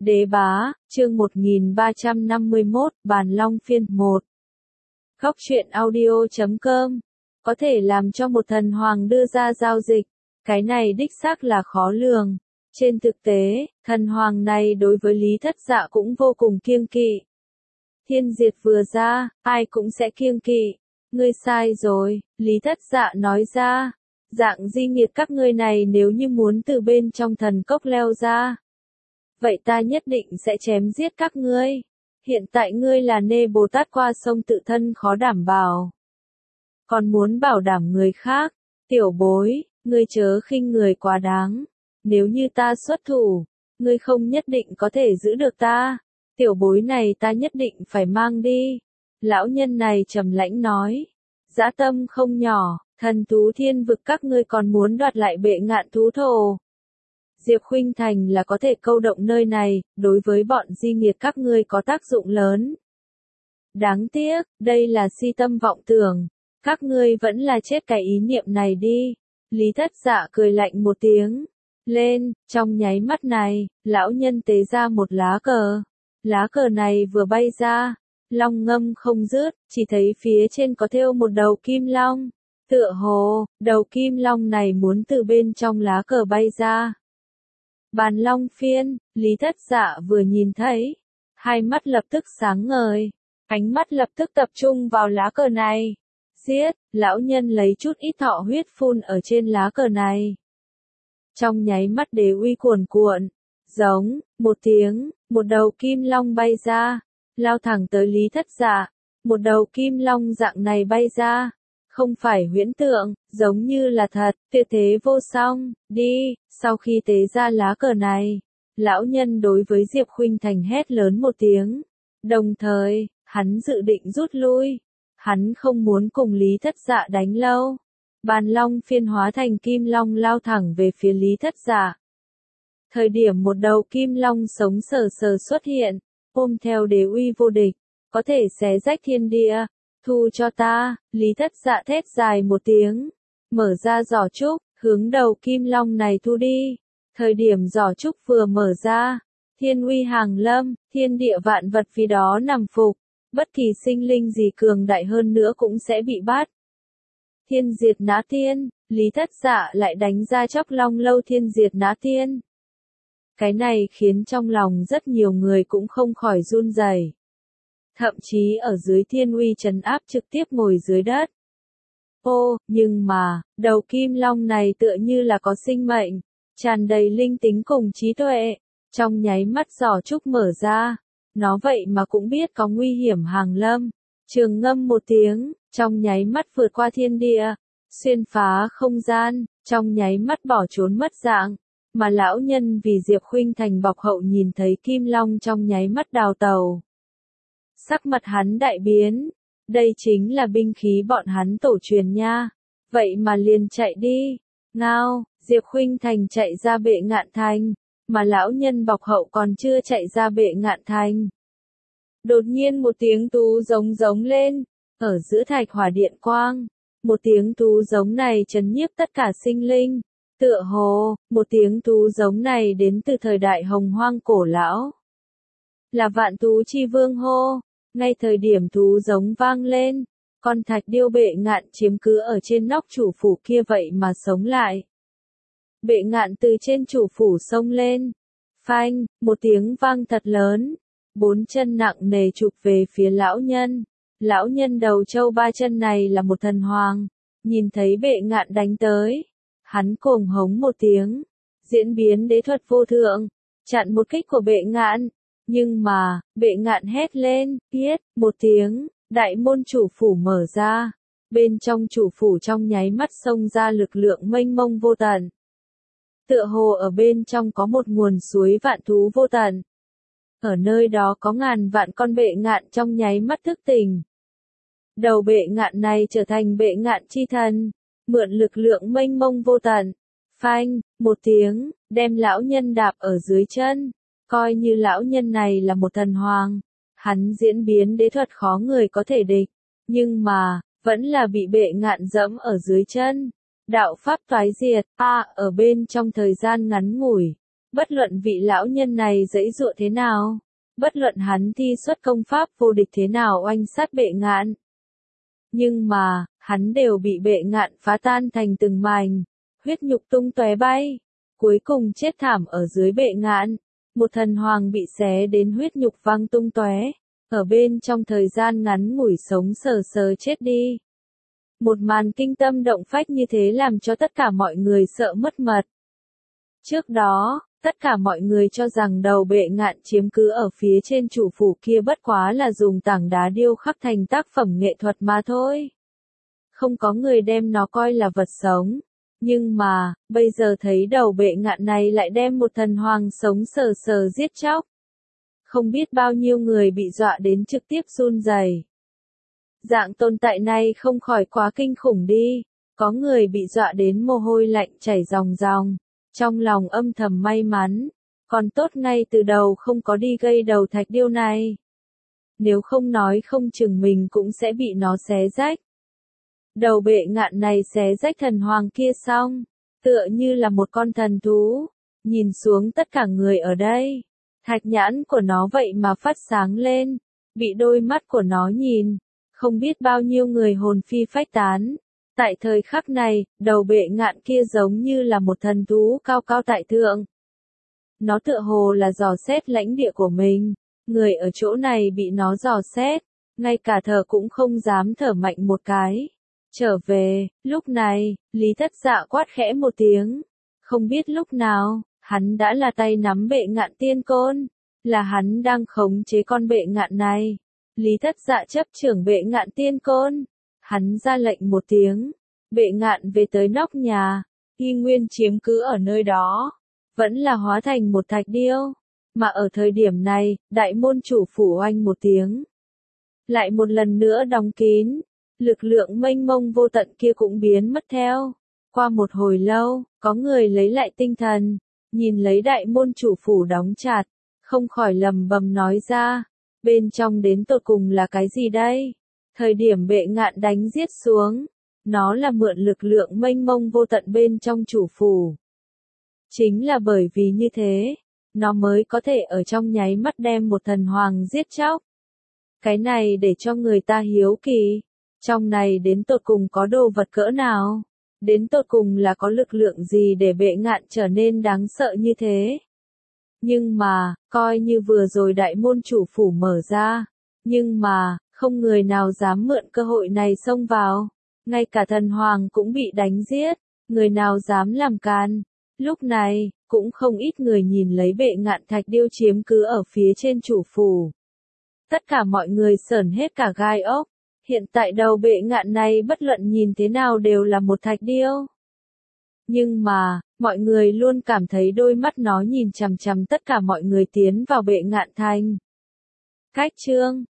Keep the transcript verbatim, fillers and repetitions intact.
Đế bá, chương một nghìn ba trăm năm mươi mốt, Bàn Long phiên một. Góc truyện audio chấm com. Có thể làm cho một thần hoàng đưa ra giao dịch, cái này đích xác là khó lường. Trên thực tế, thần hoàng này đối với Lý Thất Dạ cũng vô cùng kiêng kỵ. Thiên diệt vừa ra, ai cũng sẽ kiêng kỵ. Ngươi sai rồi, Lý Thất Dạ nói ra. Dạng di nghiệt các ngươi này nếu như muốn từ bên trong thần cốc leo ra, vậy ta nhất định sẽ chém giết các ngươi. Hiện tại ngươi là nê Bồ Tát qua sông tự thân khó đảm bảo, còn muốn bảo đảm người khác. Tiểu bối, ngươi chớ khinh người quá đáng. Nếu như ta xuất thủ, ngươi không nhất định có thể giữ được ta. Tiểu bối này ta nhất định phải mang đi. Lão nhân này trầm lãnh nói. Dã tâm không nhỏ, thần thú thiên vực các ngươi còn muốn đoạt lại bệ ngạn thú thổ. Diệp Khuynh Thành là có thể câu động nơi này, đối với bọn di nghiệt các ngươi có tác dụng lớn. Đáng tiếc, đây là si tâm vọng tưởng. Các ngươi vẫn là chết cái ý niệm này đi. Lý Thất Dạ cười lạnh một tiếng. Lên, trong nháy mắt này, lão nhân tế ra một lá cờ. Lá cờ này vừa bay ra, long ngâm không dứt, chỉ thấy phía trên có thêu một đầu kim long. Tựa hồ, đầu kim long này muốn từ bên trong lá cờ bay ra. Bàn Long phiên, Lý Thất Dạ vừa nhìn thấy, hai mắt lập tức sáng ngời, ánh mắt lập tức tập trung vào lá cờ này. Giết, lão nhân lấy chút ít thọ huyết phun ở trên lá cờ này. Trong nháy mắt đế uy cuồn cuộn, giống, một tiếng, một đầu kim long bay ra, lao thẳng tới Lý Thất Dạ. Một đầu kim long dạng này bay ra, không phải huyễn tượng, giống như là thật, tuyệt thế vô song, đi. Sau khi tế ra lá cờ này, lão nhân đối với Diệp Khuynh Thành hét lớn một tiếng. Đồng thời, hắn dự định rút lui. Hắn không muốn cùng Lý Thất Dạ đánh lâu. Bàn Long phiên hóa thành kim long lao thẳng về phía Lý Thất Dạ. Thời điểm một đầu kim long sống sờ sờ xuất hiện, ôm theo đế uy vô địch, có thể xé rách thiên địa. Thu cho ta, Lý Thất Dạ thét dài một tiếng, mở ra giỏ trúc, hướng đầu kim long này thu đi. Thời điểm giỏ trúc vừa mở ra, thiên uy hàng lâm, thiên địa vạn vật vì đó nằm phục, bất kỳ sinh linh gì cường đại hơn nữa cũng sẽ bị bắt. Thiên diệt nã thiên, Lý Thất Dạ lại đánh ra chóc long lâu thiên diệt nã thiên. Cái này khiến trong lòng rất nhiều người cũng không khỏi run rẩy. Thậm chí ở dưới thiên uy trấn áp trực tiếp ngồi dưới đất. Ô, nhưng mà, đầu kim long này tựa như là có sinh mệnh, tràn đầy linh tính cùng trí tuệ. Trong nháy mắt giỏ trúc mở ra, nó vậy mà cũng biết có nguy hiểm hàng lâm. Trường ngâm một tiếng, trong nháy mắt vượt qua thiên địa, xuyên phá không gian, trong nháy mắt bỏ trốn mất dạng. Mà lão nhân vì Diệp Khuynh Thành bọc hậu nhìn thấy kim long trong nháy mắt đào tàu. Sắc mặt hắn đại biến, đây chính là binh khí bọn hắn tổ truyền nha, vậy mà liền chạy đi. Ngao, Diệp Khuynh Thành chạy ra bệ ngạn thành, mà lão nhân bọc hậu còn chưa chạy ra bệ ngạn thành. Đột nhiên một tiếng tú giống giống lên, ở giữa thạch hỏa điện quang, một tiếng tú giống này trấn nhiếp tất cả sinh linh, tựa hồ, một tiếng tú giống này đến từ thời đại hồng hoang cổ lão. Là Vạn Thú Chi Vương hô. Ngay thời điểm thú giống vang lên, con thạch điêu bệ ngạn chiếm cứ ở trên nóc chủ phủ kia vậy mà sống lại. Bệ ngạn từ trên chủ phủ xông lên. Phanh, một tiếng vang thật lớn. Bốn chân nặng nề chụp về phía lão nhân. Lão nhân đầu trâu ba chân này là một thần hoàng. Nhìn thấy bệ ngạn đánh tới. Hắn cuồng hống một tiếng. Diễn biến đế thuật vô thượng. Chặn một kích của bệ ngạn. Nhưng mà, bệ ngạn hét lên, biết, một tiếng, đại môn chủ phủ mở ra. Bên trong chủ phủ trong nháy mắt xông ra lực lượng mênh mông vô tận. Tựa hồ ở bên trong có một nguồn suối vạn thú vô tận. Ở nơi đó có ngàn vạn con bệ ngạn trong nháy mắt thức tỉnh. Đầu bệ ngạn này trở thành bệ ngạn chi thần, mượn lực lượng mênh mông vô tận. Phanh, một tiếng, đem lão nhân đạp ở dưới chân. Coi như lão nhân này là một thần hoàng, hắn diễn biến đế thuật khó người có thể địch, nhưng mà, vẫn là bị bệ ngạn dẫm ở dưới chân. Đạo pháp toái diệt, a, ở bên trong thời gian ngắn ngủi, Bất luận vị lão nhân này giãy giụa thế nào, bất luận hắn thi xuất công pháp vô địch thế nào oanh sát bệ ngạn. Nhưng mà, hắn đều bị bệ ngạn phá tan thành từng mảnh, huyết nhục tung tóe bay, cuối cùng chết thảm ở dưới bệ ngạn. Một thần hoàng bị xé đến huyết nhục văng tung tóe, ở bên trong thời gian ngắn ngủi sống sờ sờ chết đi. Một màn kinh tâm động phách như thế làm cho tất cả mọi người sợ mất mật. Trước đó, tất cả mọi người cho rằng đầu bệ ngạn chiếm cứ ở phía trên chủ phủ kia bất quá là dùng tảng đá điêu khắc thành tác phẩm nghệ thuật mà thôi. Không có người đem nó coi là vật sống. Nhưng mà, bây giờ thấy đầu bệ ngạn này lại đem một thần hoàng sống sờ sờ giết chóc. Không biết bao nhiêu người bị dọa đến trực tiếp run rẩy. Dạng tồn tại này không khỏi quá kinh khủng đi. Có người bị dọa đến mồ hôi lạnh chảy ròng ròng. Trong lòng âm thầm may mắn. Còn tốt ngay từ đầu không có đi gây đầu thạch điêu này. Nếu không nói không chừng mình cũng sẽ bị nó xé rách. Đầu bệ ngạn này xé rách thần hoàng kia xong, tựa như là một con thần thú, nhìn xuống tất cả người ở đây, thạch nhãn của nó vậy mà phát sáng lên, bị đôi mắt của nó nhìn, không biết bao nhiêu người hồn phi phách tán. Tại thời khắc này, đầu bệ ngạn kia giống như là một thần thú cao cao tại thượng. Nó tựa hồ là dò xét lãnh địa của mình, người ở chỗ này bị nó dò xét, ngay cả thở cũng không dám thở mạnh một cái. Trở về, lúc này, Lý Thất Dạ quát khẽ một tiếng. Không biết lúc nào, hắn đã là tay nắm bệ ngạn tiên côn. Là hắn đang khống chế con bệ ngạn này. Lý Thất Dạ chấp trưởng bệ ngạn tiên côn. Hắn ra lệnh một tiếng. Bệ ngạn về tới nóc nhà. Y nguyên chiếm cứ ở nơi đó. Vẫn là hóa thành một thạch điêu. Mà ở thời điểm này, đại môn chủ phủ oanh một tiếng. Lại một lần nữa đóng kín. Lực lượng mênh mông vô tận kia cũng biến mất theo. Qua một hồi lâu, có người lấy lại tinh thần, nhìn lấy đại môn chủ phủ đóng chặt, không khỏi lầm bầm nói ra, bên trong đến tột cùng là cái gì đây? Thời điểm bệ ngạn đánh giết xuống, nó là mượn lực lượng mênh mông vô tận bên trong chủ phủ. Chính là bởi vì như thế, nó mới có thể ở trong nháy mắt đem một thần hoàng giết chóc. Cái này để cho người ta hiếu kỳ. Trong này đến tột cùng có đồ vật cỡ nào? Đến tột cùng là có lực lượng gì để bệ ngạn trở nên đáng sợ như thế? Nhưng mà, coi như vừa rồi đại môn chủ phủ mở ra. Nhưng mà, không người nào dám mượn cơ hội này xông vào. Ngay cả thần hoàng cũng bị đánh giết. Người nào dám làm can? Lúc này, cũng không ít người nhìn lấy bệ ngạn thạch điêu chiếm cứ ở phía trên chủ phủ. Tất cả mọi người sởn hết cả gai ốc. Hiện tại đầu bệ ngạn này bất luận nhìn thế nào đều là một thạch điêu. Nhưng mà, mọi người luôn cảm thấy đôi mắt nó nhìn chằm chằm tất cả mọi người tiến vào bệ ngạn thành. Cách chương